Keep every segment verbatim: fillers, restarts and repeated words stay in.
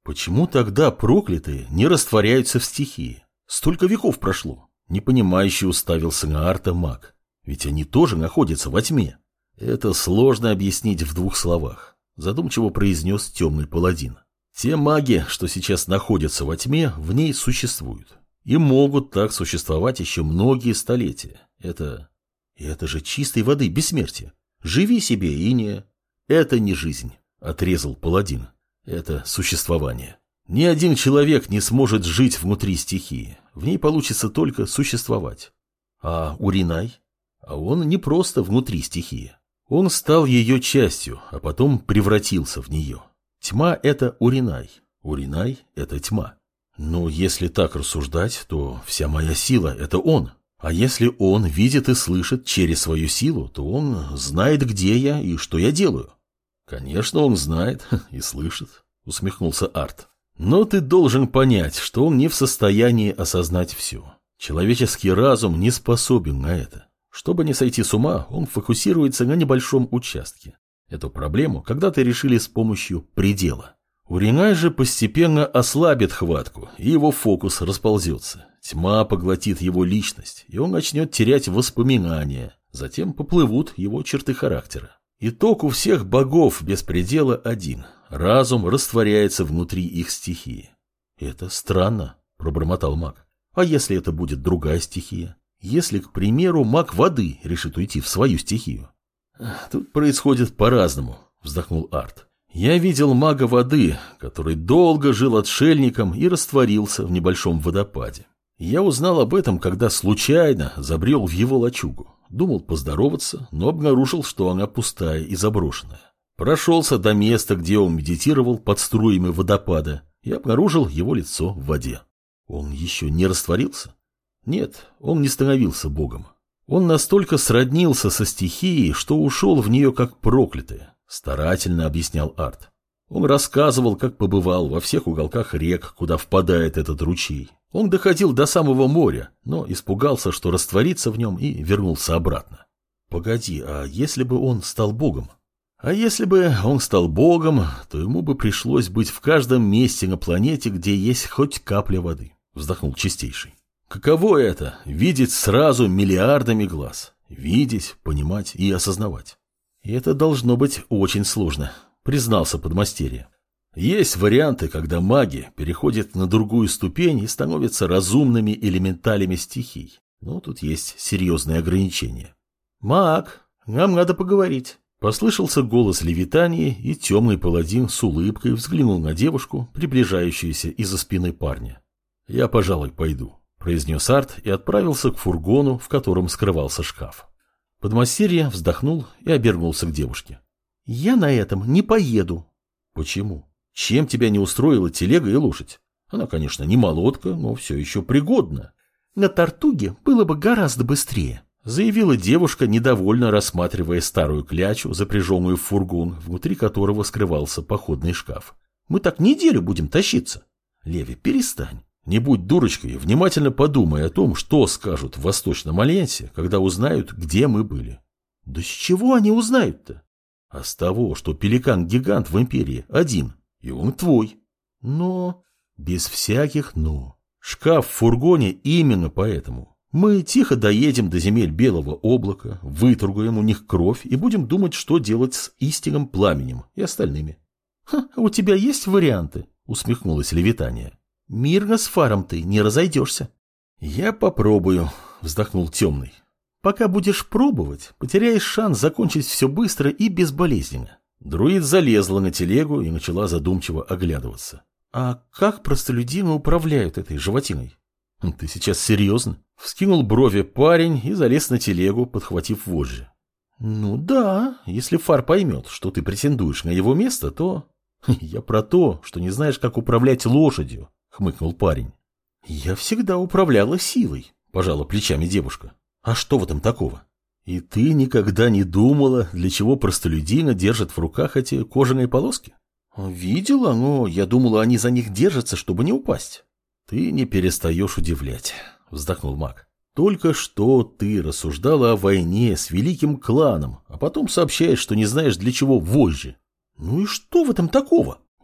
Почему тогда проклятые не растворяются в стихии? Столько веков прошло. Непонимающе уставился на Арта маг. Ведь они тоже находятся во тьме. Это сложно объяснить в двух словах. Задумчиво произнес темный паладин. Те маги, что сейчас находятся во тьме, в ней существуют. И могут так существовать еще многие столетия. Это... Это же чистой воды бессмертие. Живи себе и не... Это не жизнь, отрезал паладин. Это существование. Ни один человек не сможет жить внутри стихии. В ней получится только существовать. А Уринай? А он не просто внутри стихии. Он стал ее частью, а потом превратился в нее. Тьма — это Уринай. Уринай — это тьма. Но если так рассуждать, то вся моя сила — это он. А если он видит и слышит через свою силу, то он знает, где я и что я делаю. Конечно, он знает и слышит, усмехнулся Арт. Но ты должен понять, что он не в состоянии осознать все. Человеческий разум не способен на это. Чтобы не сойти с ума, он фокусируется на небольшом участке. Эту проблему когда-то решили с помощью предела. Уринай же постепенно ослабит хватку, и его фокус расползется. Тьма поглотит его личность, и он начнет терять воспоминания. Затем поплывут его черты характера. Итог у всех богов без предела один. Разум растворяется внутри их стихии. Это странно, пробормотал маг. А если это будет другая стихия? Если, к примеру, маг воды решит уйти в свою стихию? Тут происходит по-разному, вздохнул Арт. Я видел мага воды, который долго жил отшельником и растворился в небольшом водопаде. Я узнал об этом, когда случайно забрел в его лачугу. Думал поздороваться, но обнаружил, что она пустая и заброшенная. Прошелся до места, где он медитировал под струями водопада, и обнаружил его лицо в воде. Он еще не растворился? Нет, он не становился богом. Он настолько сроднился со стихией, что ушел в нее как проклятый, старательно объяснял Арт. Он рассказывал, как побывал во всех уголках рек, куда впадает этот ручей. Он доходил до самого моря, но испугался, что растворится в нем, и вернулся обратно. Погоди, а если бы он стал богом? А если бы он стал богом, то ему бы пришлось быть в каждом месте на планете, где есть хоть капля воды, вздохнул Чистейший. Каково это — видеть сразу миллиардами глаз? Видеть, понимать и осознавать. И это должно быть очень сложно, признался подмастерье. Есть варианты, когда маги переходят на другую ступень и становятся разумными элементалями стихий. Но тут есть серьезные ограничения. «Маг, нам надо поговорить». Послышался голос Левитании, и темный паладин с улыбкой взглянул на девушку, приближающуюся из-за спины парня. «Я, пожалуй, пойду», — произнес Арт и отправился к фургону, в котором скрывался шкаф. Подмастерье вздохнул и обернулся к девушке. «Я на этом не поеду». «Почему? Чем тебя не устроила телега и лошадь? Она, конечно, не молодка, но все еще пригодна». «На Тартуге было бы гораздо быстрее», — заявила девушка, недовольно рассматривая старую клячу, запряженную в фургон, внутри которого скрывался походный шкаф. «Мы так неделю будем тащиться». «Леви, перестань. Не будь дурочкой, внимательно подумай о том, что скажут в Восточном Альянсе, когда узнают, где мы были». «Да с чего они узнают-то?» «А с того, что пеликан-гигант в Империи один, и он твой». «Но...» «Без всяких «но». Шкаф в фургоне именно поэтому. Мы тихо доедем до земель Белого облака, вытругаем у них кровь и будем думать, что делать с истинным пламенем и остальными». «Ха, у тебя есть варианты?» — усмехнулась Левитания. «Мирно с Фаром ты не разойдешься». «Я попробую», — вздохнул Темный. «Пока будешь пробовать, потеряешь шанс закончить все быстро и безболезненно». Друид залезла на телегу и начала задумчиво оглядываться. «А как простолюдины управляют этой животиной?» «Ты сейчас серьезно?» Вскинул брови парень и залез на телегу, подхватив вожжи. «Ну да, если Фар поймет, что ты претендуешь на его место, то...» «Я про то, что не знаешь, как управлять лошадью», — хмыкнул парень. «Я всегда управляла силой», — пожала плечами девушка. «А что в этом такого?» «И ты никогда не думала, для чего простолюдина держат в руках эти кожаные полоски?» «Видела, но я думала, они за них держатся, чтобы не упасть». «Ты не перестаешь удивлять», — вздохнул маг. «Только что ты рассуждала о войне с великим кланом, а потом сообщаешь, что не знаешь, для чего вожжи». «Ну и что в этом такого?» —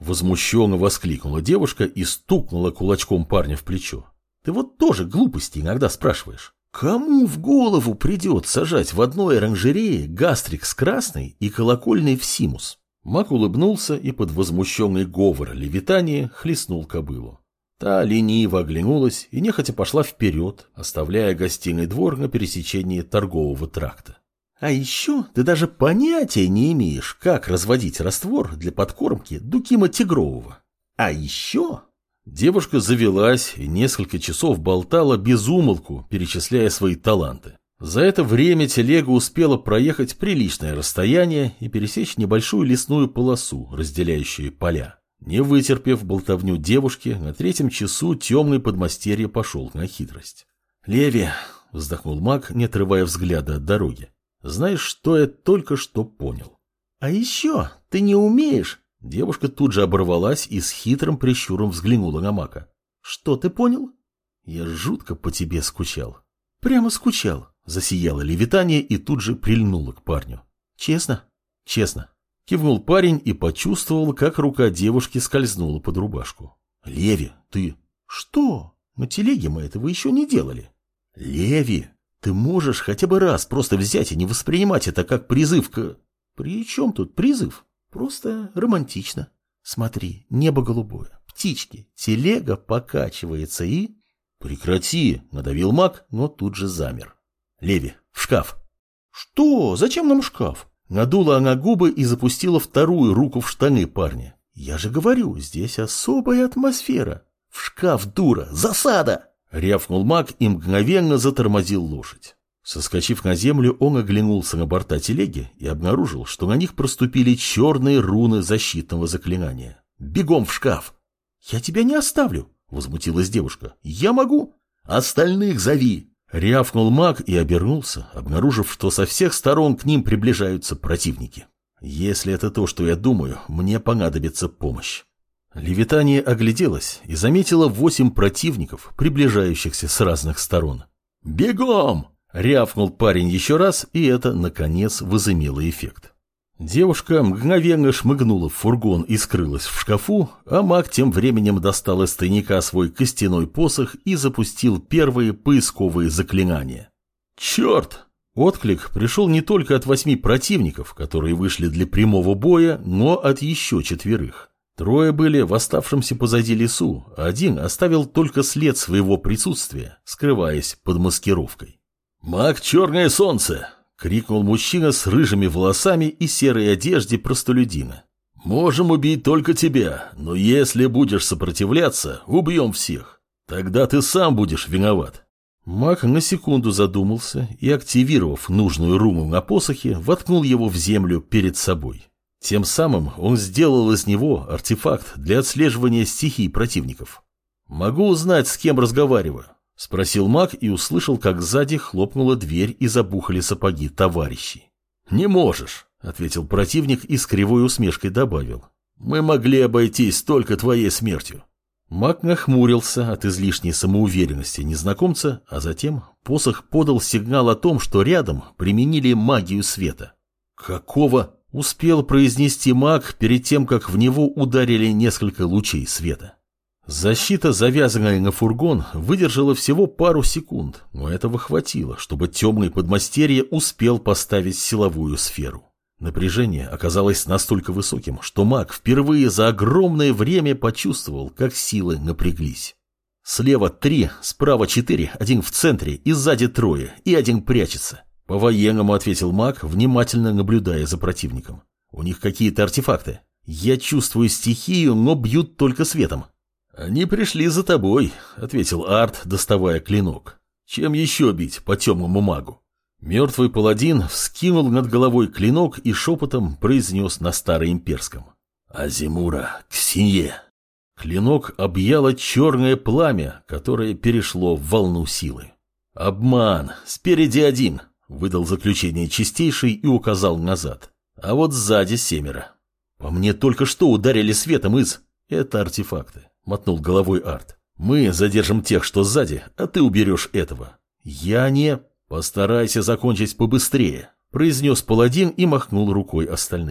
Возмущенно воскликнула девушка и стукнула кулачком парня в плечо. Ты вот тоже глупости иногда спрашиваешь. Кому в голову придет сажать в одной оранжерее гастрикс красный и колокольный в симус? Мак улыбнулся и под возмущенный говор левитания хлестнул кобылу. Та лениво оглянулась и нехотя пошла вперед, оставляя гостиный двор на пересечении торгового тракта. А еще ты даже понятия не имеешь, как разводить раствор для подкормки Дукима Тигрового. А еще... Девушка завелась и несколько часов болтала без умолку, перечисляя свои таланты. За это время телега успела проехать приличное расстояние и пересечь небольшую лесную полосу, разделяющую поля. Не вытерпев болтовню девушки, на третьем часу темный подмастерье пошел на хитрость. «Леви», — вздохнул маг, не отрывая взгляда от дороги, — «знаешь, что я только что понял?» «А еще ты не умеешь...» Девушка тут же оборвалась и с хитрым прищуром взглянула на Мака. «Что ты понял?» «Я жутко по тебе скучал». «Прямо скучал», — засияло левитание и тут же прильнула к парню. «Честно?» «Честно». Кивнул парень и почувствовал, как рука девушки скользнула под рубашку. «Леви, ты...» «Что? На телеге мы этого еще не делали». «Леви, ты можешь хотя бы раз просто взять и не воспринимать это как призыв к...» «При чем тут призыв? Просто романтично. Смотри, небо голубое, птички, телега покачивается и...» «Прекрати!» — надавил маг, но тут же замер. «Леви, в шкаф!» «Что? Зачем нам шкаф?» Надула она губы и запустила вторую руку в штаны парня. «Я же говорю, здесь особая атмосфера!» «В шкаф, дура! Засада!» — рявкнул маг и мгновенно затормозил лошадь. Соскочив на землю, он оглянулся на борта телеги и обнаружил, что на них проступили черные руны защитного заклинания. «Бегом в шкаф!» «Я тебя не оставлю!» — возмутилась девушка. «Я могу!» «Остальных зови!» — рявкнул маг и обернулся, обнаружив, что со всех сторон к ним приближаются противники. «Если это то, что я думаю, мне понадобится помощь». Левитания огляделась и заметила восемь противников, приближающихся с разных сторон. «Бегом!» — рявкнул парень еще раз, и это, наконец, возымело эффект. Девушка мгновенно шмыгнула в фургон и скрылась в шкафу, а маг тем временем достал из тайника свой костяной посох и запустил первые поисковые заклинания. «Черт!» Отклик пришел не только от восьми противников, которые вышли для прямого боя, но от еще четверых. Трое были в оставшемся позади лесу, а один оставил только след своего присутствия, скрываясь под маскировкой. «Маг Черное Солнце!» — крикнул мужчина с рыжими волосами и серой одежде простолюдина. «Можем убить только тебя, но если будешь сопротивляться, убьем всех. Тогда ты сам будешь виноват». Маг на секунду задумался и, активировав нужную руну на посохе, воткнул его в землю перед собой. Тем самым он сделал из него артефакт для отслеживания стихий противников. «Могу узнать, с кем разговариваю?» — спросил маг и услышал, как сзади хлопнула дверь и забухали сапоги товарищей. «Не можешь», — ответил противник и с кривой усмешкой добавил. «Мы могли обойтись только твоей смертью». Маг нахмурился от излишней самоуверенности незнакомца, а затем посох подал сигнал о том, что рядом применили магию света. «Какого?» — успел произнести маг перед тем, как в него ударили несколько лучей света. Защита, завязанная на фургон, выдержала всего пару секунд, но этого хватило, чтобы темный подмастерье успел поставить силовую сферу. Напряжение оказалось настолько высоким, что маг впервые за огромное время почувствовал, как силы напряглись. Слева три, справа четыре, один в центре и сзади трое, и один прячется. По-военному ответил маг, внимательно наблюдая за противником. У них какие-то артефакты. Я чувствую стихию, но бьют только светом. «Они пришли за тобой», — ответил Арт, доставая клинок. «Чем еще бить по темному магу?» Мертвый паладин вскинул над головой клинок и шепотом произнес на староимперском. «Азимура к синье». Клинок объяло черное пламя, которое перешло в волну силы. «Обман! Спереди один!» — выдал заключение чистейший и указал назад. «А вот сзади семеро. По мне только что ударили светом из... Это артефакты». — мотнул головой Арт. «Мы задержим тех, что сзади, а ты уберешь этого». «Я не...» «Постарайся закончить побыстрее», — произнес паладин и махнул рукой остальным.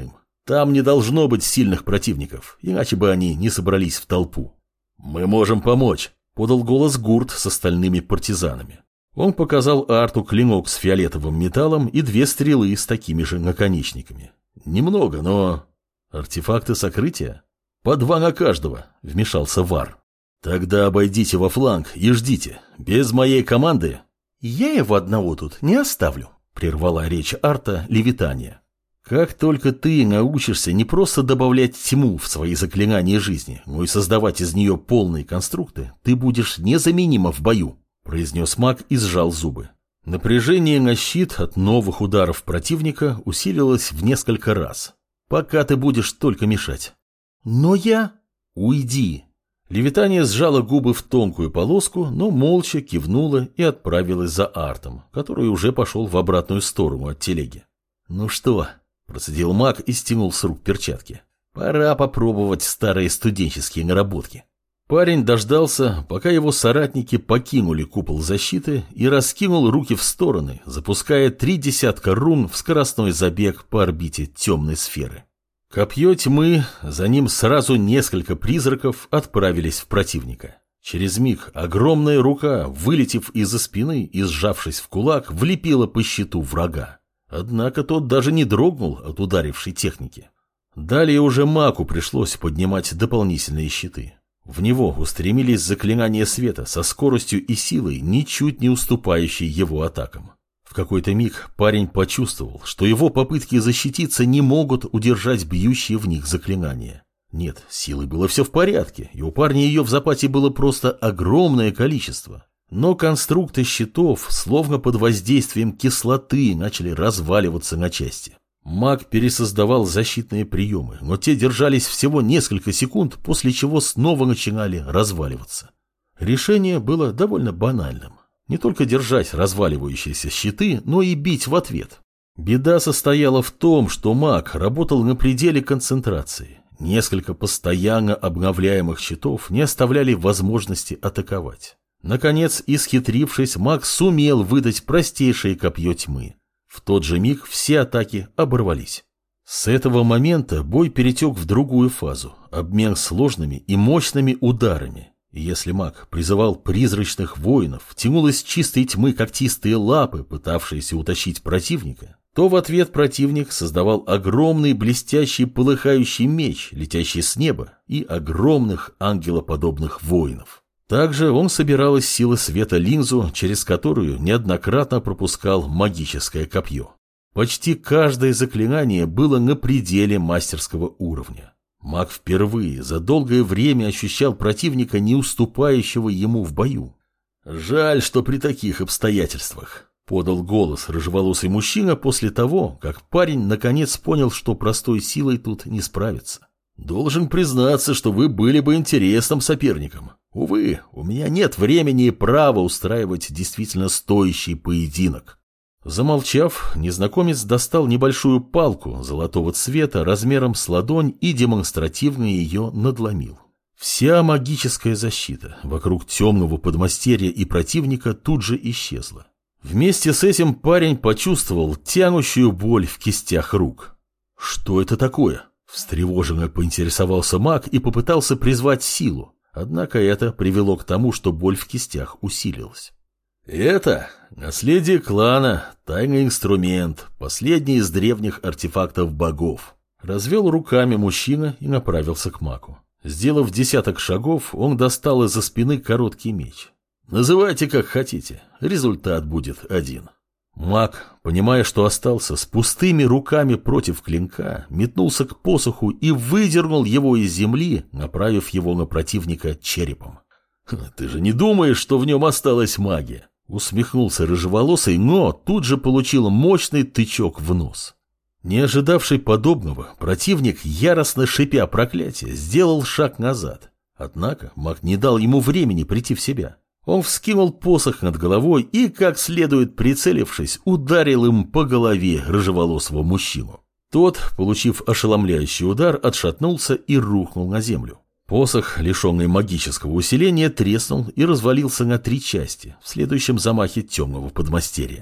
Там не должно быть сильных противников, иначе бы они не собрались в толпу. «Мы можем помочь», — подал голос Гурт с остальными партизанами. Он показал Арту клинок с фиолетовым металлом и две стрелы с такими же наконечниками. Немного, но... Артефакты сокрытия? По два на каждого, вмешался Вар. Тогда обойдите во фланг и ждите. Без моей команды... Я его одного тут не оставлю, прервала речь Арта Левитания. Как только ты научишься не просто добавлять тьму в свои заклинания жизни, но и создавать из нее полные конструкты, ты будешь незаменимо в бою, произнес маг и сжал зубы. Напряжение на щит от новых ударов противника усилилось в несколько раз. Пока ты будешь только мешать. Но я... Уйди. Левитания сжала губы в тонкую полоску, но молча кивнула и отправилась за Артом, который уже пошел в обратную сторону от телеги. Ну что... Процедил маг и стянул с рук перчатки. Пора попробовать старые студенческие наработки. Парень дождался, пока его соратники покинули купол защиты и раскинул руки в стороны, запуская три десятка рун в скоростной забег по орбите темной сферы. Копье тьмы, за ним сразу несколько призраков отправились в противника. Через миг огромная рука, вылетев из-за спины и сжавшись в кулак, влепила по щиту врага. Однако тот даже не дрогнул от ударившей техники. Далее уже магу пришлось поднимать дополнительные щиты. В него устремились заклинания света со скоростью и силой, ничуть не уступающей его атакам. В какой-то миг парень почувствовал, что его попытки защититься не могут удержать бьющие в них заклинания. Нет, силой было все в порядке, и у парня ее в запасе было просто огромное количество. Но конструкты щитов, словно под воздействием кислоты, начали разваливаться на части. Маг пересоздавал защитные приемы, но те держались всего несколько секунд, после чего снова начинали разваливаться. Решение было довольно банальным. Не только держать разваливающиеся щиты, но и бить в ответ. Беда состояла в том, что маг работал на пределе концентрации. Несколько постоянно обновляемых щитов не оставляли возможности атаковать. Наконец, исхитрившись, маг сумел выдать простейшее копье тьмы. В тот же миг все атаки оборвались. С этого момента бой перетек в другую фазу – обмен сложными и мощными ударами. И если маг призывал призрачных воинов, тянул из чистой тьмы когтистые лапы, пытавшиеся утащить противника, то в ответ противник создавал огромный блестящий полыхающий меч, летящий с неба, и огромных ангелоподобных воинов. Также он собирал из силы света линзу, через которую неоднократно пропускал магическое копье. Почти каждое заклинание было на пределе мастерского уровня. Маг впервые за долгое время ощущал противника, не уступающего ему в бою. «Жаль, что при таких обстоятельствах», — подал голос рыжеволосый мужчина после того, как парень наконец понял, что простой силой тут не справится. «Должен признаться, что вы были бы интересным соперником. Увы, у меня нет времени и права устраивать действительно стоящий поединок». Замолчав, незнакомец достал небольшую палку золотого цвета размером с ладонь и демонстративно ее надломил. Вся магическая защита вокруг темного подмастерья и противника тут же исчезла. Вместе с этим парень почувствовал тянущую боль в кистях рук. «Что это такое?» – встревоженно поинтересовался маг и попытался призвать силу. Однако это привело к тому, что боль в кистях усилилась. «Это наследие клана, тайный инструмент, последний из древних артефактов богов». Развел руками мужчина и направился к магу. Сделав десяток шагов, он достал из-за спины короткий меч. «Называйте как хотите, результат будет один». Маг, понимая, что остался с пустыми руками против клинка, метнулся к посоху и выдернул его из земли, направив его на противника черепом. «Ты же не думаешь, что в нем осталась магия?» Усмехнулся рыжеволосый, но тут же получил мощный тычок в нос. Не ожидавший подобного, противник, яростно шипя проклятие, сделал шаг назад. Однако маг не дал ему времени прийти в себя. Он вскинул посох над головой и, как следует прицелившись, ударил им по голове рыжеволосого мужчину. Тот, получив ошеломляющий удар, отшатнулся и рухнул на землю. Посох, лишенный магического усиления, треснул и развалился на три части в следующем замахе темного подмастерья.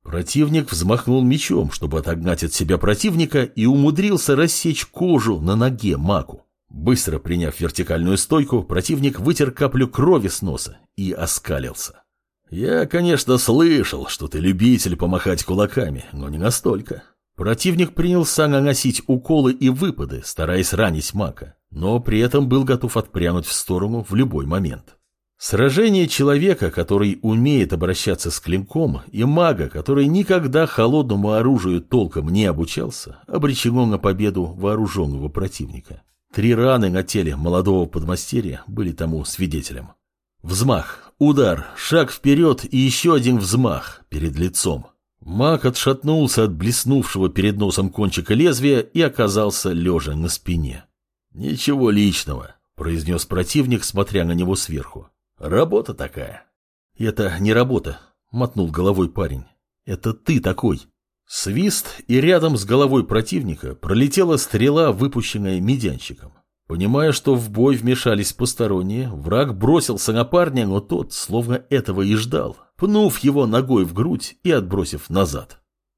Противник взмахнул мечом, чтобы отогнать от себя противника, и умудрился рассечь кожу на ноге Маку. Быстро приняв вертикальную стойку, противник вытер каплю крови с носа и оскалился. «Я, конечно, слышал, что ты любитель помахать кулаками, но не настолько». Противник принялся наносить уколы и выпады, стараясь ранить Мака, но при этом был готов отпрянуть в сторону в любой момент. Сражение человека, который умеет обращаться с клинком, и мага, который никогда холодному оружию толком не обучался, обречено на победу вооруженного противника. Три раны на теле молодого подмастерья были тому свидетелем. Взмах, удар, шаг вперед и еще один взмах перед лицом. Маг отшатнулся от блеснувшего перед носом кончика лезвия и оказался лежа на спине. «Ничего личного», — произнес противник, смотря на него сверху. «Работа такая». «Это не работа», — мотнул головой парень. «Это ты такой». Свист, и рядом с головой противника пролетела стрела, выпущенная медянщиком. Понимая, что в бой вмешались посторонние, враг бросился на парня, но тот словно этого и ждал, пнув его ногой в грудь и отбросив назад.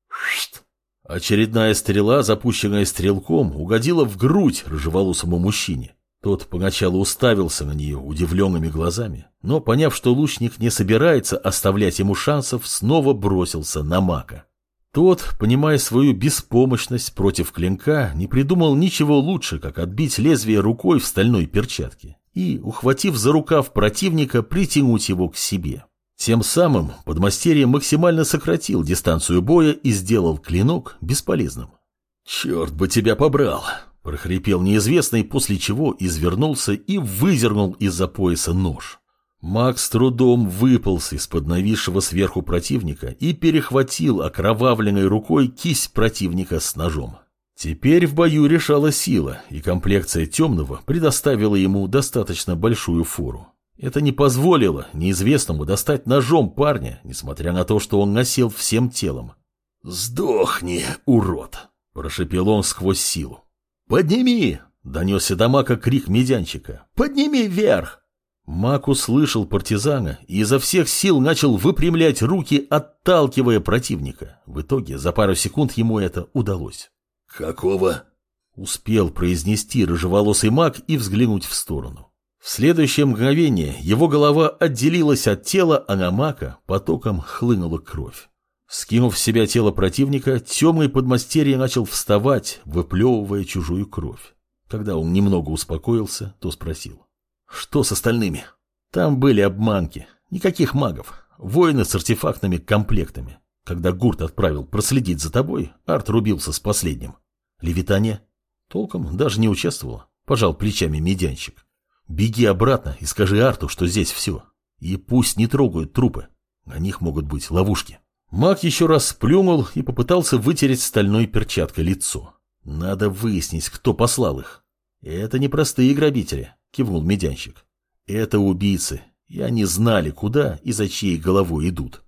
Очередная стрела, запущенная стрелком, угодила в грудь рыжеволосому мужчине. Тот поначалу уставился на нее удивленными глазами, но, поняв, что лучник не собирается оставлять ему шансов, снова бросился на Мака. Тот, понимая свою беспомощность против клинка, не придумал ничего лучше, как отбить лезвие рукой в стальной перчатке и, ухватив за рукав противника, притянуть его к себе. Тем самым подмастерье максимально сократил дистанцию боя и сделал клинок бесполезным. «Черт бы тебя побрал!» – прохрипел неизвестный, после чего извернулся и выдернул из-за пояса нож. Маг с трудом выполз из-под нависшего сверху противника и перехватил окровавленной рукой кисть противника с ножом. Теперь в бою решала сила, и комплекция темного предоставила ему достаточно большую фору. Это не позволило неизвестному достать ножом парня, несмотря на то, что он насел всем телом. «Сдохни, урод!» – прошепел он сквозь силу. «Подними!» – донесся до Мака крик медянчика. «Подними вверх!» Мак услышал партизана и изо всех сил начал выпрямлять руки, отталкивая противника. В итоге за пару секунд ему это удалось. «Какого?» – успел произнести рыжеволосый маг и взглянуть в сторону. В следующее мгновение его голова отделилась от тела, а на Мака потоком хлынула кровь. Скинув с себя тело противника, темный подмастерье начал вставать, выплевывая чужую кровь. Когда он немного успокоился, то спросил. «Что с остальными?» Там были обманки. Никаких магов. Воины с артефактными комплектами. Когда Гурт отправил проследить за тобой, Арт рубился с последним. Левитания? Толком даже не участвовала. Пожал плечами медянщик. Беги обратно и скажи Арту, что здесь все. И пусть не трогают трупы. На них могут быть ловушки. Маг еще раз сплюнул и попытался вытереть стальной перчаткой лицо. Надо выяснить, кто послал их. Это не простые грабители. Кивнул медянщик. Это убийцы, и они знали, куда и за чьей головой идут.